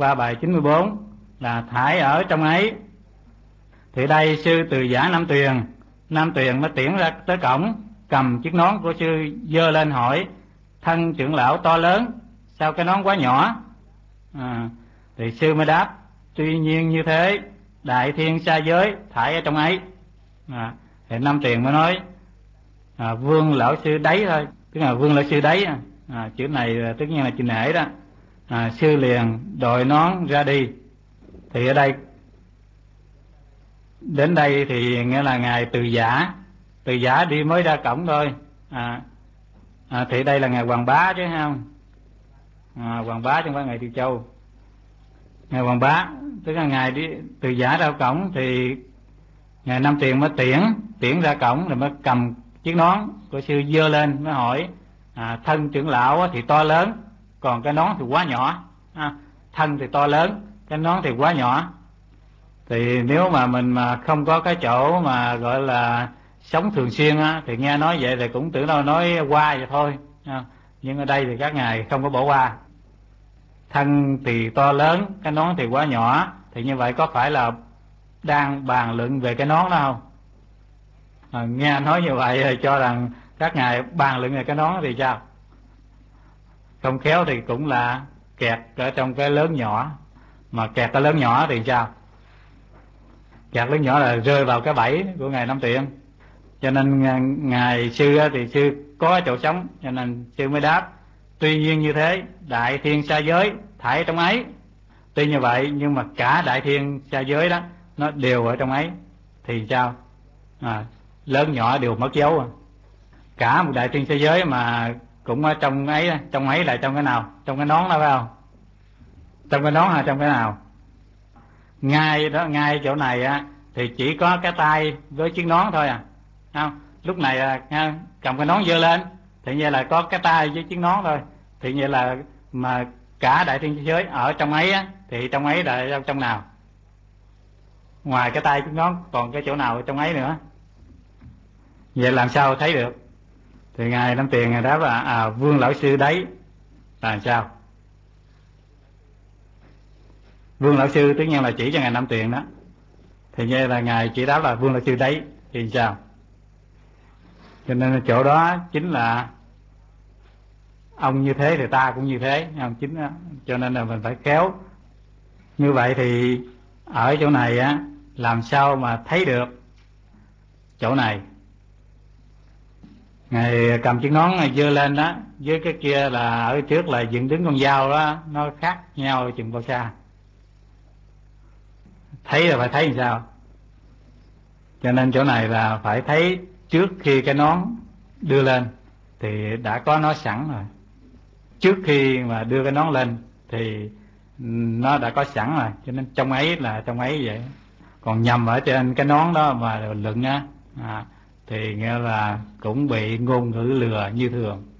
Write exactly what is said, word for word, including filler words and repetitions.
qua bài chín mươi bốn là thải ở trong ấy. Thì đây sư từ giả Nam Tuyền, Nam Tuyền mới tiễn ra tới cổng, cầm chiếc nón của sư giơ lên hỏi: thân trưởng lão to lớn, sao cái nón quá nhỏ? À, thì sư mới đáp: tuy nhiên như thế, đại thiên sa giới thải ở trong ấy. À, thì Nam Tuyền mới nói: à, vương lão sư đấy thôi, tức là vương lão sư đấy. À, chữ này tất nhiên là chữ nể đó. À, sư liền đội nón ra đi. Thì ở đây đến đây thì nghĩa là ngài từ giả, từ giả đi mới ra cổng thôi. À, à, thì đây là ngài Hoàng Bá chứ không? À, Hoàng Bá chứ không phải ngài Tiêu Châu. Ngài Hoàng Bá tức là ngài đi từ giả ra cổng, thì ngài Nam Tuyền mới tiễn tiễn ra cổng, rồi mới cầm chiếc nón của sư giơ lên mới hỏi: à, thân trưởng lão thì to lớn, còn cái nón thì quá nhỏ. À, thân thì to lớn, cái nón thì quá nhỏ. Thì nếu mà mình mà không có cái chỗ mà gọi là sống thường xuyên á, thì nghe nói vậy thì cũng tưởng đâu nói qua vậy thôi. À, nhưng ở đây thì các ngài không có bỏ qua. Thân thì to lớn, cái nón thì quá nhỏ, thì như vậy có phải là đang bàn luận về cái nón đó không? À, nghe nói như vậy thì cho rằng các ngài bàn luận về cái nón thì sao? Không khéo thì cũng là kẹt ở trong cái lớn nhỏ. Mà kẹt cái lớn nhỏ thì sao? Kẹt lớn nhỏ là rơi vào cái bẫy của ngài Nam Tuyền. Cho nên ngài sư thì sư có chỗ sống, cho nên sư mới đáp: tuy nhiên như thế, đại thiên sa giới thải trong ấy. Tuy như vậy nhưng mà cả đại thiên sa giới đó nó đều ở trong ấy thì sao? À, lớn nhỏ đều mất dấu. À, cả một đại thiên sa giới mà cũng ở trong ấy. Trong ấy là trong cái nào? Trong cái nón đó phải không? Trong cái nón hay trong cái nào? Ngay đó, ngay chỗ này á thì chỉ có cái tay với chiếc nón thôi à. Không? Lúc này à, cầm cái nón giơ lên thì như là có cái tay với chiếc nón thôi. Thì như là mà cả đại thiên giới ở trong ấy á, thì trong ấy là trong nào? Ngoài cái tay chiếc nón còn cái chỗ nào trong ấy nữa? Vậy làm sao thấy được? Thì ngài Nam Tuyền ngài đáp là à, vương lão sư đấy là sao? Vương lão sư tất nhiên là chỉ cho ngài Nam Tuyền đó. Thì như là ngài chỉ đáp là vương lão sư đấy thì sao? Cho nên chỗ đó chính là ông như thế thì ta cũng như thế, không? Chính đó. Cho nên là mình phải khéo. Như vậy thì ở chỗ này á, làm sao mà thấy được chỗ này? Ngài cầm chiếc nón giơ lên đó, với cái kia là ở trước là dựng đứng con dao đó, nó khác nhau chừng bao xa? Thấy là phải thấy làm sao? Cho nên chỗ này là phải thấy trước khi cái nón đưa lên thì đã có nó sẵn rồi. Trước khi mà đưa cái nón lên thì nó đã có sẵn rồi. Cho nên trong ấy là trong ấy vậy. Còn nhầm ở trên cái nón đó mà luận á, à, thì nghĩa là cũng bị ngôn ngữ lừa như thường.